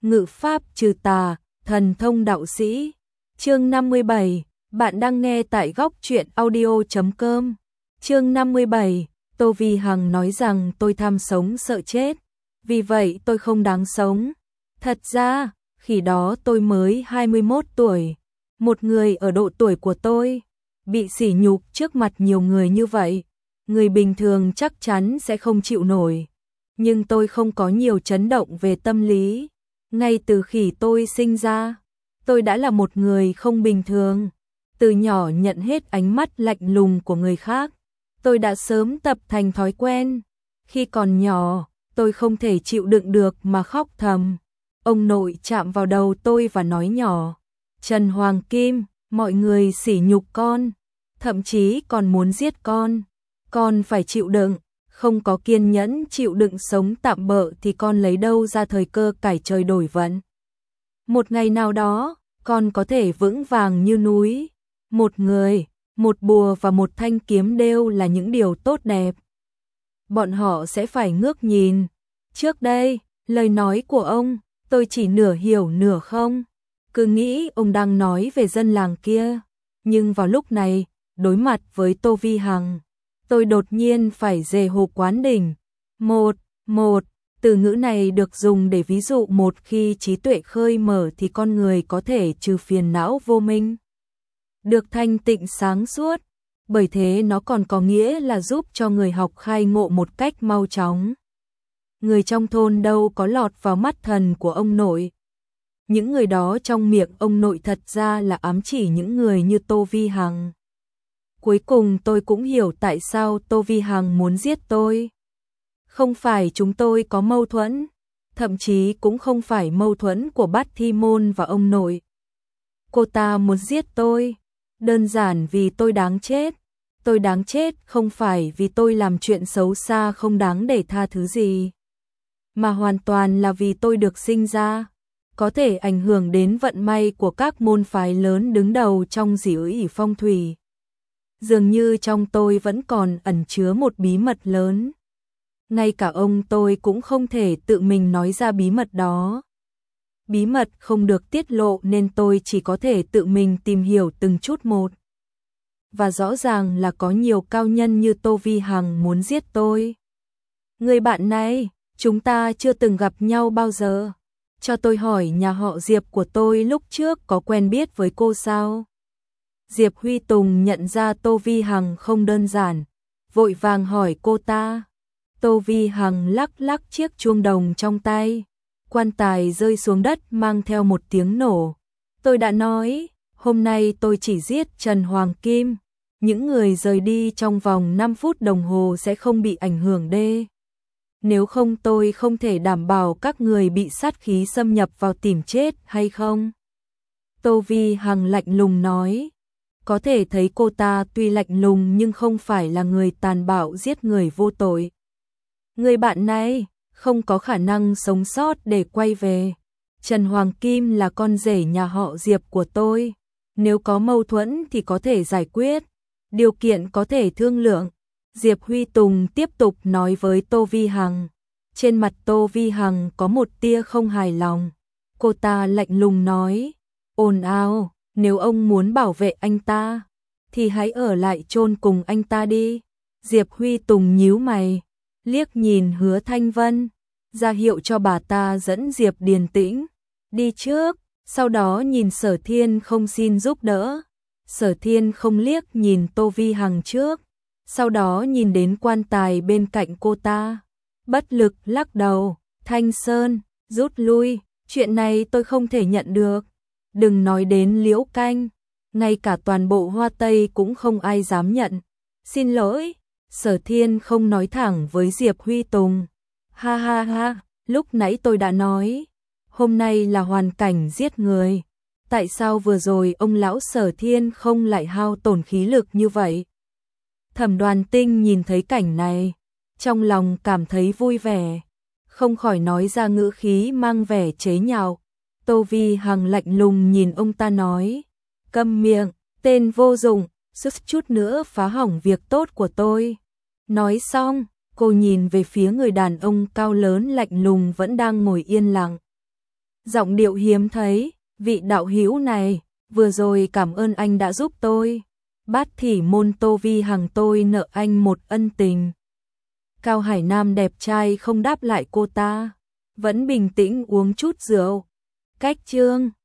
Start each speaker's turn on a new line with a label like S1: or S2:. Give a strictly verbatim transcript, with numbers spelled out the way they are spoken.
S1: ngự pháp trừ tà, thần thông đạo sĩ. Chương năm mươi bảy, bạn đang nghe tại góc truyện audio chấm com. Chương năm mươi bảy, Tô Vi Hằng nói rằng tôi tham sống sợ chết, vì vậy tôi không đáng sống. Thật ra, khi đó tôi mới hai mươi mốt tuổi, một người ở độ tuổi của tôi bị sỉ nhục trước mặt nhiều người như vậy, người bình thường chắc chắn sẽ không chịu nổi. Nhưng tôi không có nhiều chấn động về tâm lý. Ngay từ khi tôi sinh ra, tôi đã là một người không bình thường. Từ nhỏ nhận hết ánh mắt lạnh lùng của người khác, tôi đã sớm tập thành thói quen. Khi còn nhỏ, tôi không thể chịu đựng được mà khóc thầm. Ông nội chạm vào đầu tôi và nói nhỏ: Trần Hoàng Kim, mọi người sỉ nhục con, thậm chí còn muốn giết con. Con phải chịu đựng, không có kiên nhẫn chịu đựng sống tạm bợ thì con lấy đâu ra thời cơ cải trời đổi vận. Một ngày nào đó, con có thể vững vàng như núi. Một người, một bùa và một thanh kiếm đều là những điều tốt đẹp. Bọn họ sẽ phải ngước nhìn. Trước đây, lời nói của ông, tôi chỉ nửa hiểu nửa không. Cứ nghĩ ông đang nói về dân làng kia. Nhưng vào lúc này, đối mặt với Tô Vi Hằng, tôi đột nhiên phải dề hồ quán đỉnh. Một, một, từ ngữ này được dùng để ví dụ một khi trí tuệ khơi mở thì con người có thể trừ phiền não vô minh, được thanh tịnh sáng suốt. Bởi thế nó còn có nghĩa là giúp cho người học khai ngộ một cách mau chóng. Người trong thôn đâu có lọt vào mắt thần của ông nội. Những người đó trong miệng ông nội thật ra là ám chỉ những người như Tô Vi Hằng. Cuối cùng tôi cũng hiểu tại sao Tô Vi Hằng muốn giết tôi. Không phải chúng tôi có mâu thuẫn, thậm chí cũng không phải mâu thuẫn của Bát Thi Môn và ông nội. Cô ta muốn giết tôi, đơn giản vì tôi đáng chết. Tôi đáng chết không phải vì tôi làm chuyện xấu xa không đáng để tha thứ gì, mà hoàn toàn là vì tôi được sinh ra, có thể ảnh hưởng đến vận may của các môn phái lớn đứng đầu trong Dĩ Ỷ Phong Thủy. Dường như trong tôi vẫn còn ẩn chứa một bí mật lớn. Ngay cả ông tôi cũng không thể tự mình nói ra bí mật đó. Bí mật không được tiết lộ nên tôi chỉ có thể tự mình tìm hiểu từng chút một. Và rõ ràng là có nhiều cao nhân như Tô Vi Hằng muốn giết tôi. Người bạn này, chúng ta chưa từng gặp nhau bao giờ. Cho tôi hỏi nhà họ Diệp của tôi lúc trước có quen biết với cô sao? Diệp Huy Tùng nhận ra Tô Vi Hằng không đơn giản, vội vàng hỏi cô ta. Tô Vi Hằng lắc lắc chiếc chuông đồng trong tay. Quan tài rơi xuống đất mang theo một tiếng nổ. Tôi đã nói, hôm nay tôi chỉ giết Trần Hoàng Kim. Những người rời đi trong vòng năm phút đồng hồ sẽ không bị ảnh hưởng đê. Nếu không tôi không thể đảm bảo các người bị sát khí xâm nhập vào tìm chết hay không. Tô Vi Hằng lạnh lùng nói. Có thể thấy cô ta tuy lạnh lùng nhưng không phải là người tàn bạo giết người vô tội. Người bạn này không có khả năng sống sót để quay về. Trần Hoàng Kim là con rể nhà họ Diệp của tôi. Nếu có mâu thuẫn thì có thể giải quyết. Điều kiện có thể thương lượng. Diệp Huy Tùng tiếp tục nói với Tô Vi Hằng. Trên mặt Tô Vi Hằng có một tia không hài lòng. Cô ta lạnh lùng nói. Ồn ào, nếu ông muốn bảo vệ anh ta, thì hãy ở lại chôn cùng anh ta đi. Diệp Huy Tùng nhíu mày, liếc nhìn Hứa Thanh Vân, ra hiệu cho bà ta dẫn Diệp Điền Tĩnh đi trước, sau đó nhìn Sở Thiên không xin giúp đỡ. Sở Thiên không liếc nhìn Tô Vi Hằng trước, sau đó nhìn đến quan tài bên cạnh cô ta, bất lực lắc đầu. Thanh Sơn, rút lui, chuyện này tôi không thể nhận được. Đừng nói đến Liễu Canh, ngay cả toàn bộ Hoa Tây cũng không ai dám nhận. Xin lỗi. Sở Thiên không nói thẳng với Diệp Huy Tùng. Ha ha ha, lúc nãy tôi đã nói, hôm nay là hoàn cảnh giết người. Tại sao vừa rồi ông lão Sở Thiên không lại hao tổn khí lực như vậy? Thẩm Đoàn Tinh nhìn thấy cảnh này, trong lòng cảm thấy vui vẻ, không khỏi nói ra ngữ khí mang vẻ chế nhạo. Tô Vi Hằng lạnh lùng nhìn ông ta nói, câm miệng, tên vô dụng, suýt chút nữa phá hỏng việc tốt của tôi. Nói xong, cô nhìn về phía người đàn ông cao lớn lạnh lùng vẫn đang ngồi yên lặng. giọng điệu hiếm thấy, vị đạo hữu này, vừa rồi cảm ơn anh đã giúp tôi. Bát thị môn Tô Vi Hằng, tôi nợ anh một ân tình. Cao Hải Nam đẹp trai không đáp lại cô ta, vẫn bình tĩnh uống chút rượu. Cách chương